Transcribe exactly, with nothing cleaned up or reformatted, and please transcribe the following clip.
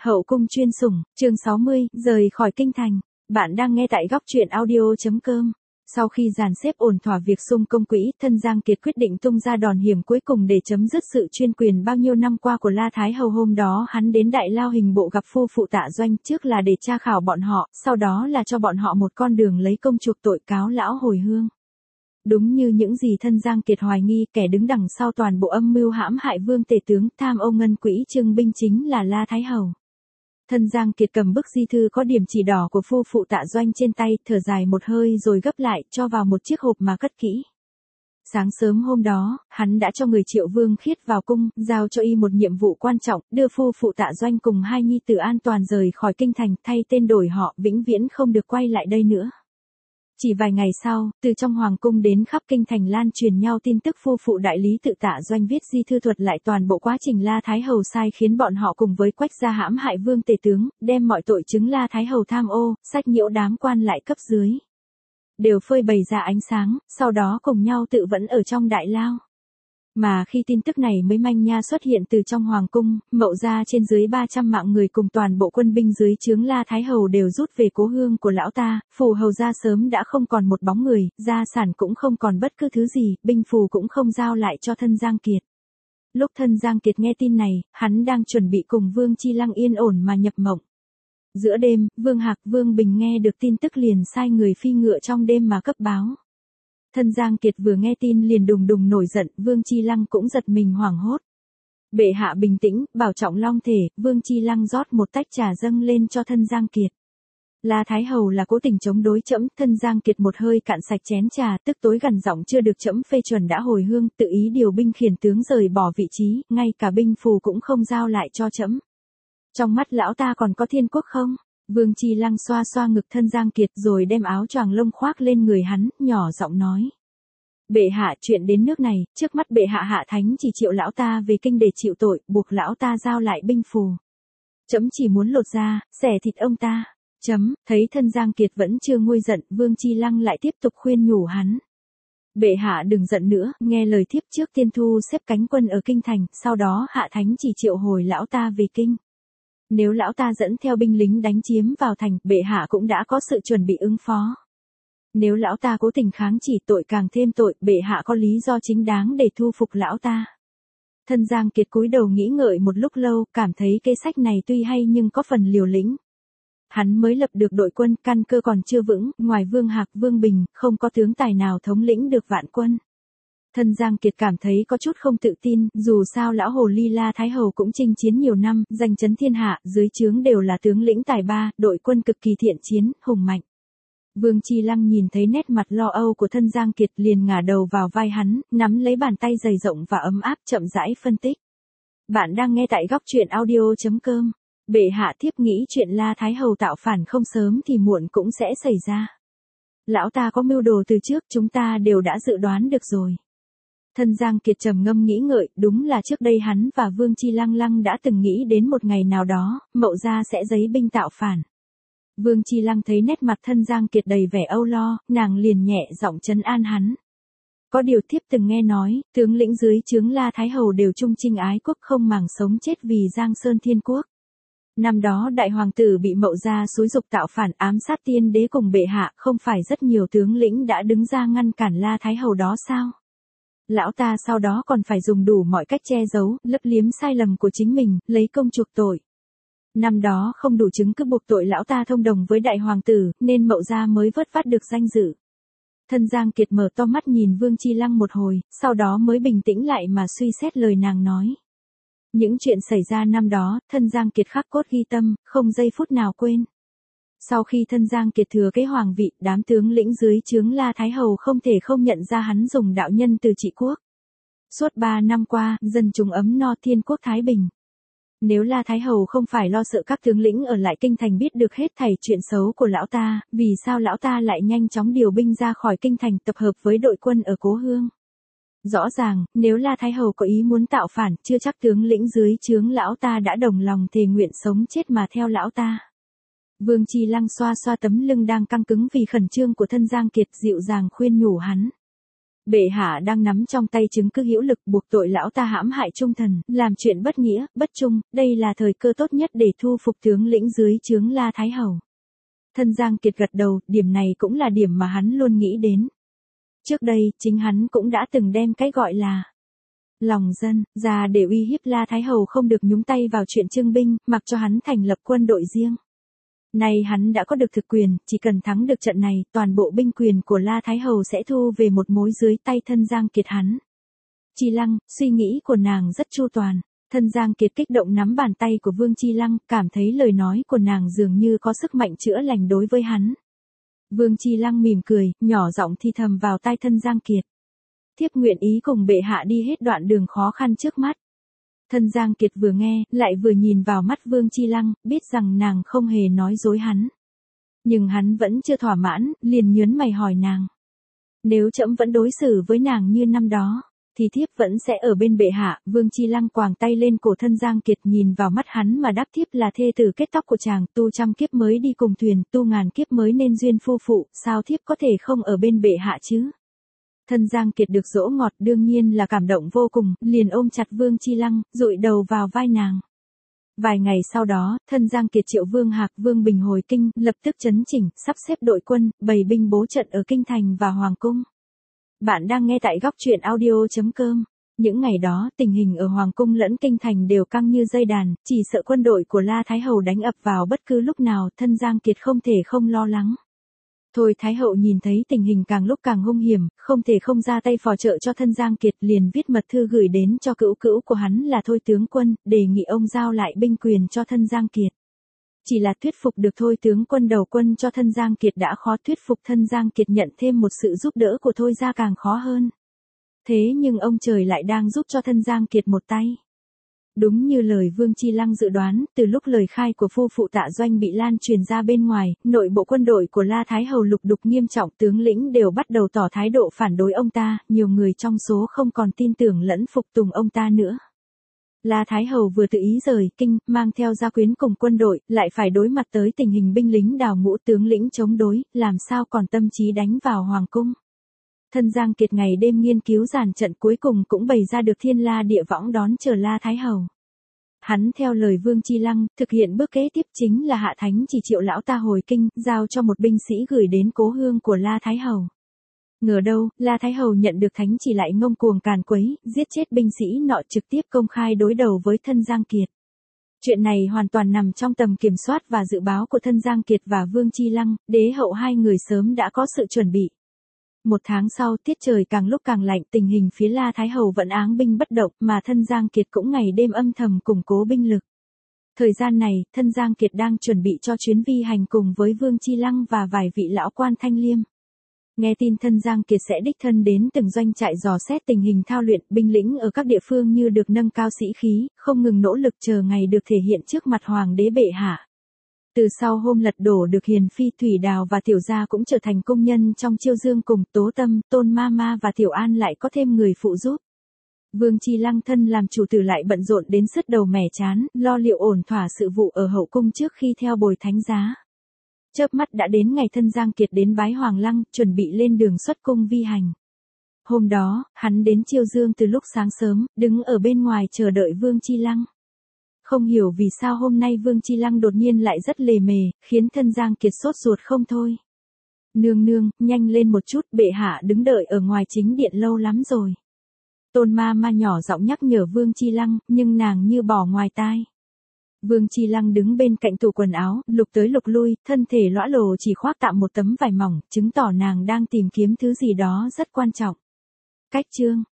Hậu cung chuyên sủng, chương sáu mươi, rời khỏi kinh thành. Bạn đang nghe tại góc truyện audio.com. Sau khi dàn xếp ổn thỏa việc xung công quỹ, thân Giang Kiệt quyết định tung ra đòn hiểm cuối cùng để chấm dứt sự chuyên quyền bao nhiêu năm qua của La Thái Hầu. Hôm đó hắn đến Đại Lao Hình Bộ gặp phu phụ Tạ Doanh, trước là để tra khảo bọn họ, sau đó là cho bọn họ một con đường lấy công chuộc tội, cáo lão hồi hương. Đúng như những gì thân Giang Kiệt hoài nghi, kẻ đứng đằng sau toàn bộ âm mưu hãm hại vương tể tướng, tham ô ngân quỹ trưng binh chính là La Thái Hầu. Thân Giang Kiệt cầm bức di thư có điểm chỉ đỏ của phu phụ Tạ Doanh trên tay, thở dài một hơi rồi gấp lại, cho vào một chiếc hộp mà cất kỹ. Sáng sớm hôm đó, hắn đã cho người Triệu Vương Khiết vào cung, giao cho y một nhiệm vụ quan trọng, đưa phu phụ Tạ Doanh cùng hai nhi tử an toàn rời khỏi kinh thành, thay tên đổi họ, vĩnh viễn không được quay lại đây nữa. Chỉ vài ngày sau, từ trong hoàng cung đến khắp kinh thành lan truyền nhau tin tức phu phụ đại lý tự Tạ Doanh viết di thư thuật lại toàn bộ quá trình La Thái Hầu sai khiến bọn họ cùng với Quách gia hãm hại vương tể tướng, đem mọi tội chứng La Thái Hầu tham ô, sách nhiễu đám quan lại cấp dưới. Đều phơi bày ra ánh sáng, sau đó cùng nhau tự vẫn ở trong đại lao. Mà khi tin tức này mới manh nha xuất hiện từ trong hoàng cung, Mậu gia trên dưới ba trăm mạng người cùng toàn bộ quân binh dưới trướng La Thái Hầu đều rút về cố hương của lão ta, phù hầu gia sớm đã không còn một bóng người, gia sản cũng không còn bất cứ thứ gì, binh phù cũng không giao lại cho thân Giang Kiệt. Lúc thân Giang Kiệt nghe tin này, hắn đang chuẩn bị cùng Vương Chi Lăng yên ổn mà nhập mộng. Giữa đêm, Vương Hạc Vương Bình nghe được tin tức liền sai người phi ngựa trong đêm mà cấp báo. Thân Giang Kiệt vừa nghe tin liền đùng đùng nổi giận, Vương Chi Lăng cũng giật mình hoảng hốt. Bệ hạ bình tĩnh, bảo trọng long thể, Vương Chi Lăng rót một tách trà dâng lên cho thân Giang Kiệt. La Thái Hầu là cố tình chống đối trẫm, thân Giang Kiệt một hơi cạn sạch chén trà, tức tối gằn giọng, chưa được trẫm phê chuẩn đã hồi hương, tự ý điều binh khiển tướng rời bỏ vị trí, ngay cả binh phù cũng không giao lại cho trẫm. Trong mắt lão ta còn có thiên quốc không? Vương Chi Lăng xoa xoa ngực thân Giang Kiệt rồi đem áo choàng lông khoác lên người hắn, nhỏ giọng nói. Bệ hạ, chuyện đến nước này, trước mắt bệ hạ hạ thánh chỉ triệu lão ta về kinh để chịu tội, buộc lão ta giao lại binh phù. Chấm chỉ muốn lột da, xẻ thịt ông ta. Chấm, thấy thân Giang Kiệt vẫn chưa nguôi giận, Vương Chi Lăng lại tiếp tục khuyên nhủ hắn. Bệ hạ đừng giận nữa, nghe lời thiếp trước tiên thu xếp cánh quân ở kinh thành, sau đó hạ thánh chỉ triệu hồi lão ta về kinh. Nếu lão ta dẫn theo binh lính đánh chiếm vào thành, bệ hạ cũng đã có sự chuẩn bị ứng phó. Nếu lão ta cố tình kháng chỉ, tội càng thêm tội, bệ hạ có lý do chính đáng để thu phục lão ta. Thân Giang Kiệt cúi đầu nghĩ ngợi một lúc lâu, cảm thấy kế sách này tuy hay nhưng có phần liều lĩnh. Hắn mới lập được đội quân, căn cơ còn chưa vững, ngoài Vương Hạc Vương Bình, không có tướng tài nào thống lĩnh được vạn quân. Thân Giang Kiệt cảm thấy có chút không tự tin, dù sao lão hồ ly La Thái Hầu cũng chinh chiến nhiều năm, danh chấn thiên hạ, dưới trướng đều là tướng lĩnh tài ba, đội quân cực kỳ thiện chiến, hùng mạnh. Vương Chi Lăng nhìn thấy nét mặt lo âu của thân Giang Kiệt liền ngả đầu vào vai hắn, nắm lấy bàn tay dày rộng và ấm áp, chậm rãi phân tích. Bạn đang nghe tại góc truyện audio.com. Bệ hạ thiếp nghĩ chuyện La Thái Hầu tạo phản không sớm thì muộn cũng sẽ xảy ra. Lão ta có mưu đồ từ trước, chúng ta đều đã dự đoán được rồi. Thân Giang Kiệt trầm ngâm nghĩ ngợi, đúng là trước đây hắn và Vương Chi Lăng Lăng đã từng nghĩ đến một ngày nào đó, Mậu gia sẽ giấy binh tạo phản. Vương Chi Lăng thấy nét mặt thân Giang Kiệt đầy vẻ âu lo, nàng liền nhẹ giọng trấn an hắn. Có điều thiếp từng nghe nói, tướng lĩnh dưới trướng La Thái Hầu đều trung trinh ái quốc, không màng sống chết vì Giang Sơn Thiên Quốc. Năm đó đại hoàng tử bị Mậu gia xúi dục tạo phản, ám sát tiên đế cùng bệ hạ, không phải rất nhiều tướng lĩnh đã đứng ra ngăn cản La Thái Hầu đó sao? Lão ta sau đó còn phải dùng đủ mọi cách che giấu, lấp liếm sai lầm của chính mình, lấy công chuộc tội. Năm đó không đủ chứng cứ buộc tội lão ta thông đồng với đại hoàng tử, nên Mậu gia mới vớt vát được danh dự. Thân Giang Kiệt mở to mắt nhìn Vương Chi Lăng một hồi, sau đó mới bình tĩnh lại mà suy xét lời nàng nói. Những chuyện xảy ra năm đó, thân Giang Kiệt khắc cốt ghi tâm, không giây phút nào quên. Sau khi thân Giang Kiệt thừa kế hoàng vị, đám tướng lĩnh dưới trướng La Thái Hầu không thể không nhận ra hắn dùng đạo nhân từ trị quốc. Suốt ba năm qua, dân chúng ấm no, thiên quốc thái bình. Nếu La Thái Hầu không phải lo sợ các tướng lĩnh ở lại kinh thành biết được hết thảy chuyện xấu của lão ta, vì sao lão ta lại nhanh chóng điều binh ra khỏi kinh thành tập hợp với đội quân ở cố hương? Rõ ràng, nếu La Thái Hầu có ý muốn tạo phản, chưa chắc tướng lĩnh dưới trướng lão ta đã đồng lòng thề nguyện sống chết mà theo lão ta. Vương Chi Lăng xoa xoa tấm lưng đang căng cứng vì khẩn trương của thân Giang Kiệt, dịu dàng khuyên nhủ hắn. Bệ hạ đang nắm trong tay chứng cứ hữu lực buộc tội lão ta hãm hại trung thần, làm chuyện bất nghĩa, bất trung, đây là thời cơ tốt nhất để thu phục tướng lĩnh dưới trướng La Thái Hầu. Thân Giang Kiệt gật đầu, điểm này cũng là điểm mà hắn luôn nghĩ đến. Trước đây, chính hắn cũng đã từng đem cái gọi là lòng dân ra để uy hiếp La Thái Hầu không được nhúng tay vào chuyện trưng binh, mặc cho hắn thành lập quân đội riêng. Nay hắn đã có được thực quyền, chỉ cần thắng được trận này, toàn bộ binh quyền của La Thái Hầu sẽ thu về một mối dưới tay Thân Giang Kiệt hắn. Chi Lăng, suy nghĩ của nàng rất chu toàn. Thân Giang Kiệt kích động nắm bàn tay của Vương Chi Lăng, cảm thấy lời nói của nàng dường như có sức mạnh chữa lành đối với hắn. Vương Chi Lăng mỉm cười, nhỏ giọng thì thầm vào tai Thân Giang Kiệt. Thiếp nguyện ý cùng bệ hạ đi hết đoạn đường khó khăn trước mắt. Thân Giang Kiệt vừa nghe, lại vừa nhìn vào mắt Vương Chi Lăng, biết rằng nàng không hề nói dối hắn. Nhưng hắn vẫn chưa thỏa mãn, liền nhớn mày hỏi nàng. Nếu trẫm vẫn đối xử với nàng như năm đó, thì thiếp vẫn sẽ ở bên bệ hạ. Vương Chi Lăng quàng tay lên cổ Thân Giang Kiệt, nhìn vào mắt hắn mà đáp, thiếp là thê tử kết tóc của chàng, tu trăm kiếp mới đi cùng thuyền, tu ngàn kiếp mới nên duyên phu phụ, sao thiếp có thể không ở bên bệ hạ chứ? Thân Giang Kiệt được dỗ ngọt đương nhiên là cảm động vô cùng, liền ôm chặt Vương Chi Lăng, dụi đầu vào vai nàng. Vài ngày sau đó, Thân Giang Kiệt triệu Vương Hạc, Vương Bình hồi kinh, lập tức chấn chỉnh, sắp xếp đội quân, bày binh bố trận ở kinh thành và hoàng cung. Bạn đang nghe tại góc truyện audio chấm com. Những ngày đó, tình hình ở hoàng cung lẫn kinh thành đều căng như dây đàn, chỉ sợ quân đội của La Thái Hầu đánh ập vào bất cứ lúc nào, Thân Giang Kiệt không thể không lo lắng. Thôi Thái Hậu nhìn thấy tình hình càng lúc càng hung hiểm, không thể không ra tay phò trợ cho Thân Giang Kiệt, liền viết mật thư gửi đến cho cữu cữu của hắn là Thôi tướng quân, đề nghị ông giao lại binh quyền cho Thân Giang Kiệt. Chỉ là thuyết phục được Thôi tướng quân đầu quân cho Thân Giang Kiệt đã khó, thuyết phục Thân Giang Kiệt nhận thêm một sự giúp đỡ của Thôi gia càng khó hơn. Thế nhưng ông trời lại đang giúp cho Thân Giang Kiệt một tay. Đúng như lời Vương Chi Lăng dự đoán, từ lúc lời khai của phu phụ Tạ Doanh bị lan truyền ra bên ngoài, nội bộ quân đội của La Thái Hầu lục đục nghiêm trọng, tướng lĩnh đều bắt đầu tỏ thái độ phản đối ông ta, nhiều người trong số không còn tin tưởng lẫn phục tùng ông ta nữa. La Thái Hầu vừa tự ý rời kinh, mang theo gia quyến cùng quân đội, lại phải đối mặt tới tình hình binh lính đào ngũ, tướng lĩnh chống đối, làm sao còn tâm trí đánh vào hoàng cung. Thân Giang Kiệt ngày đêm nghiên cứu dàn trận, cuối cùng cũng bày ra được thiên la địa võng đón chờ La Thái Hầu. Hắn theo lời Vương Chi Lăng, thực hiện bước kế tiếp chính là hạ thánh chỉ triệu lão ta hồi kinh, giao cho một binh sĩ gửi đến cố hương của La Thái Hầu. Ngờ đâu, La Thái Hầu nhận được thánh chỉ lại ngông cuồng càn quấy, giết chết binh sĩ nọ, trực tiếp công khai đối đầu với Thân Giang Kiệt. Chuyện này hoàn toàn nằm trong tầm kiểm soát và dự báo của Thân Giang Kiệt và Vương Chi Lăng, đế hậu hai người sớm đã có sự chuẩn bị. Một tháng sau, tiết trời càng lúc càng lạnh, tình hình phía La Thái Hầu vẫn áng binh bất động, mà Thân Giang Kiệt cũng ngày đêm âm thầm củng cố binh lực. Thời gian này, Thân Giang Kiệt đang chuẩn bị cho chuyến vi hành cùng với Vương Chi Lăng và vài vị lão quan thanh liêm. Nghe tin Thân Giang Kiệt sẽ đích thân đến từng doanh trại dò xét tình hình thao luyện, binh lĩnh ở các địa phương như được nâng cao sĩ khí, không ngừng nỗ lực chờ ngày được thể hiện trước mặt hoàng đế bệ hạ. Từ sau hôm lật đổ được Hiền Phi, Thủy Đào và Tiểu Gia cũng trở thành công nhân trong chiêu dương, cùng Tố Tâm, Tôn Ma Ma và Tiểu An lại có thêm người phụ giúp. Vương Chi Lăng thân làm chủ tử lại bận rộn đến sứt đầu mẻ chán, lo liệu ổn thỏa sự vụ ở hậu cung trước khi theo bồi thánh giá. Chớp mắt đã đến ngày Thân Giang Kiệt đến bái Hoàng Lăng, chuẩn bị lên đường xuất cung vi hành. Hôm đó, hắn đến chiêu dương từ lúc sáng sớm, đứng ở bên ngoài chờ đợi Vương Chi Lăng. Không hiểu vì sao hôm nay Vương Chi Lăng đột nhiên lại rất lề mề, khiến Thân Giang Kiệt sốt ruột không thôi. Nương nương, nhanh lên một chút, bệ hạ đứng đợi ở ngoài chính điện lâu lắm rồi. Tôn Ma Ma nhỏ giọng nhắc nhở Vương Chi Lăng, nhưng nàng như bỏ ngoài tai. Vương Chi Lăng đứng bên cạnh tủ quần áo, lục tới lục lui, thân thể lõa lồ chỉ khoác tạm một tấm vải mỏng, chứng tỏ nàng đang tìm kiếm thứ gì đó rất quan trọng. Cách chương,